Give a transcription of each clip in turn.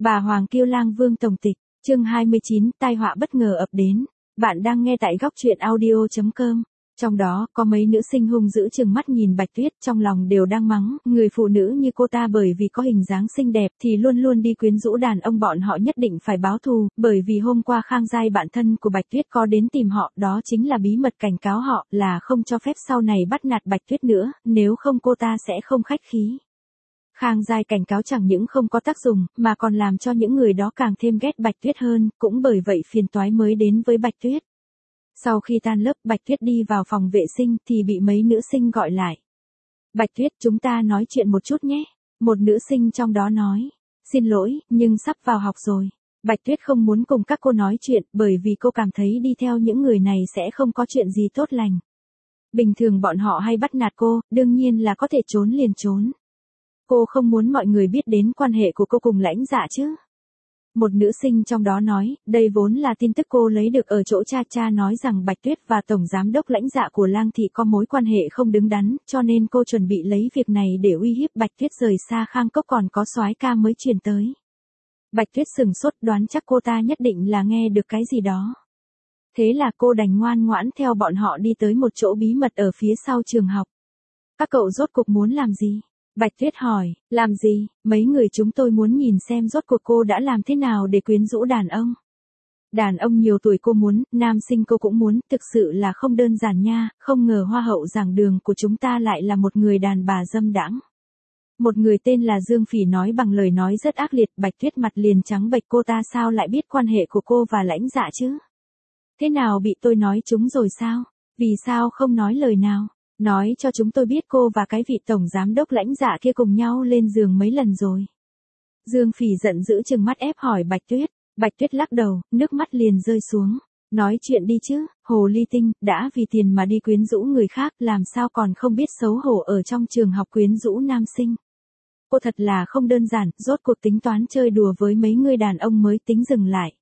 Bà Hoàng Kiêu Lang Vương Tổng Tịch, chương 29, tai họa bất ngờ ập đến. Bạn đang nghe tại góc truyện audio.com. Trong đó, có mấy nữ sinh hung dữ trừng mắt nhìn Bạch Tuyết, trong lòng đều đang mắng, người phụ nữ như cô ta bởi vì có hình dáng xinh đẹp thì luôn luôn đi quyến rũ đàn ông, bọn họ nhất định phải báo thù, bởi vì hôm qua Khang Giai bạn thân của Bạch Tuyết có đến tìm họ, đó chính là bí mật cảnh cáo họ là không cho phép sau này bắt nạt Bạch Tuyết nữa, nếu không cô ta sẽ không khách khí. Khang Giai cảnh cáo chẳng những không có tác dụng, mà còn làm cho những người đó càng thêm ghét Bạch Tuyết hơn, cũng bởi vậy phiền toái mới đến với Bạch Tuyết. Sau khi tan lớp, Bạch Tuyết đi vào phòng vệ sinh thì bị mấy nữ sinh gọi lại. Bạch Tuyết, chúng ta nói chuyện một chút nhé. Một nữ sinh trong đó nói. Xin lỗi, nhưng sắp vào học rồi. Bạch Tuyết không muốn cùng các cô nói chuyện, bởi vì cô cảm thấy đi theo những người này sẽ không có chuyện gì tốt lành. Bình thường bọn họ hay bắt nạt cô, đương nhiên là có thể trốn liền trốn. Cô không muốn mọi người biết đến quan hệ của cô cùng Lãnh Dạ chứ. Một nữ sinh trong đó nói, đây vốn là tin tức cô lấy được ở chỗ cha nói rằng Bạch Tuyết và Tổng Giám đốc Lãnh Dạ của Lang Thị có mối quan hệ không đứng đắn, cho nên cô chuẩn bị lấy việc này để uy hiếp Bạch Tuyết rời xa Khang Cốc, còn có soái ca mới truyền tới. Bạch Tuyết sừng sốt, đoán chắc cô ta nhất định là nghe được cái gì đó. Thế là cô đành ngoan ngoãn theo bọn họ đi tới một chỗ bí mật ở phía sau trường học. Các cậu rốt cuộc muốn làm gì? Bạch Tuyết hỏi, làm gì, mấy người chúng tôi muốn nhìn xem rốt cuộc cô đã làm thế nào để quyến rũ đàn ông. Đàn ông nhiều tuổi cô muốn, nam sinh cô cũng muốn, thực sự là không đơn giản nha, không ngờ hoa hậu giảng đường của chúng ta lại là một người đàn bà dâm đãng. Một người tên là Dương Phỉ nói bằng lời nói rất ác liệt. Bạch Tuyết mặt liền trắng bệch, cô ta sao lại biết quan hệ của cô và Lãnh Dạ chứ? Thế nào, bị tôi nói chúng rồi sao? Vì sao không nói lời nào? Nói cho chúng tôi biết cô và cái vị tổng giám đốc Lãnh Dạ kia cùng nhau lên giường mấy lần rồi. Dương Phỉ giận dữ trừng mắt ép hỏi Bạch Tuyết. Bạch Tuyết lắc đầu, nước mắt liền rơi xuống. Nói chuyện đi chứ, hồ ly tinh, đã vì tiền mà đi quyến rũ người khác, làm sao còn không biết xấu hổ ở trong trường học quyến rũ nam sinh. Cô thật là không đơn giản, rốt cuộc tính toán chơi đùa với mấy người đàn ông mới tính dừng lại.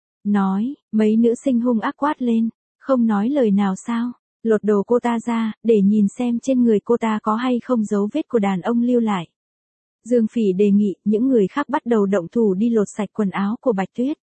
Nói, mấy nữ sinh hung ác quát lên, không nói lời nào sao? Lột đồ cô ta ra, để nhìn xem trên người cô ta có hay không dấu vết của đàn ông lưu lại. Dương Phỉ đề nghị, những người khác bắt đầu động thủ đi lột sạch quần áo của Bạch Tuyết.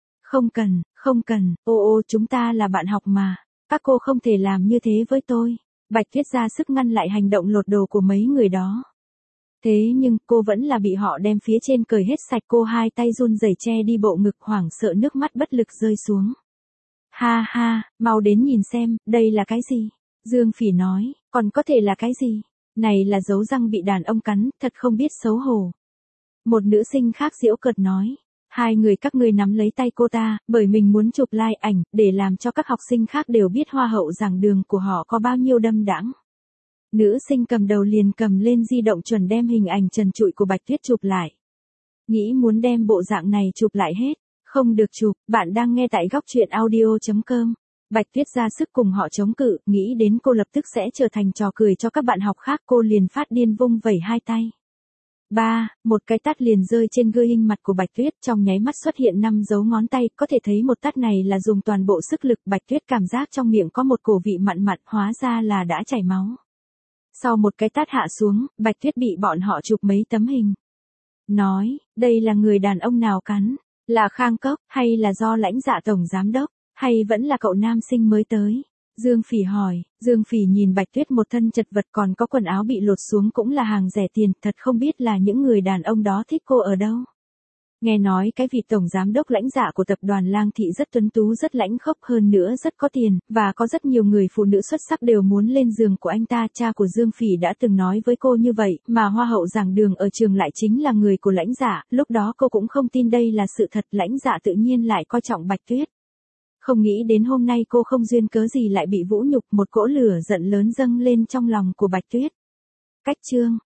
Không cần, ô chúng ta là bạn học mà, các cô không thể làm như thế với tôi. Bạch Tuyết ra sức ngăn lại hành động lột đồ của mấy người đó. Thế nhưng, cô vẫn là bị họ đem phía trên cởi hết sạch, cô hai tay run rẩy che đi bộ ngực, hoảng sợ nước mắt bất lực rơi xuống. Ha ha, mau đến nhìn xem, đây là cái gì? Dương Phỉ nói, còn có thể là cái gì? Này là dấu răng bị đàn ông cắn, thật không biết xấu hổ. Một nữ sinh khác giễu cợt nói, hai người các ngươi nắm lấy tay cô ta, bởi mình muốn chụp like ảnh, để làm cho các học sinh khác đều biết hoa hậu giảng đường của họ có bao nhiêu đâm đãng. Nữ sinh cầm đầu liền cầm lên di động chuẩn đem hình ảnh trần trụi của Bạch Tuyết chụp lại. Nghĩ muốn đem bộ dạng này chụp lại hết. Không được chụp, bạn đang nghe tại góc truyện audio.com. Bạch Tuyết ra sức cùng họ chống cự, nghĩ đến cô lập tức sẽ trở thành trò cười cho các bạn học khác, cô liền phát điên vung vẩy hai tay. Một cái tát liền rơi trên gương mặt của Bạch Tuyết, trong nháy mắt xuất hiện 5 dấu ngón tay, có thể thấy một tát này là dùng toàn bộ sức lực. Bạch Tuyết cảm giác trong miệng có một cổ vị mặn mặn, hóa ra là đã chảy máu. Sau một cái tát hạ xuống, Bạch Tuyết bị bọn họ chụp mấy tấm hình. Nói, đây là người đàn ông nào cắn? Là Khang Cốc, hay là do Lãnh Dạ tổng giám đốc, hay vẫn là cậu nam sinh mới tới? Dương Phỉ hỏi. Dương Phỉ nhìn Bạch Tuyết một thân chật vật, còn có quần áo bị lột xuống cũng là hàng rẻ tiền, thật không biết là những người đàn ông đó thích cô ở đâu. Nghe nói cái vị tổng giám đốc Lãnh Dạ của tập đoàn Lang Thị rất tuấn tú, rất lãnh khốc, hơn nữa rất có tiền, và có rất nhiều người phụ nữ xuất sắc đều muốn lên giường của anh ta. Cha của Dương Phỉ đã từng nói với cô như vậy, mà hoa hậu giảng đường ở trường lại chính là người của Lãnh Dạ, lúc đó cô cũng không tin đây là sự thật. Lãnh Dạ tự nhiên lại coi trọng Bạch Tuyết. Không nghĩ đến hôm nay cô không duyên cớ gì lại bị vũ nhục, một cỗ lửa giận lớn dâng lên trong lòng của Bạch Tuyết. Cách chương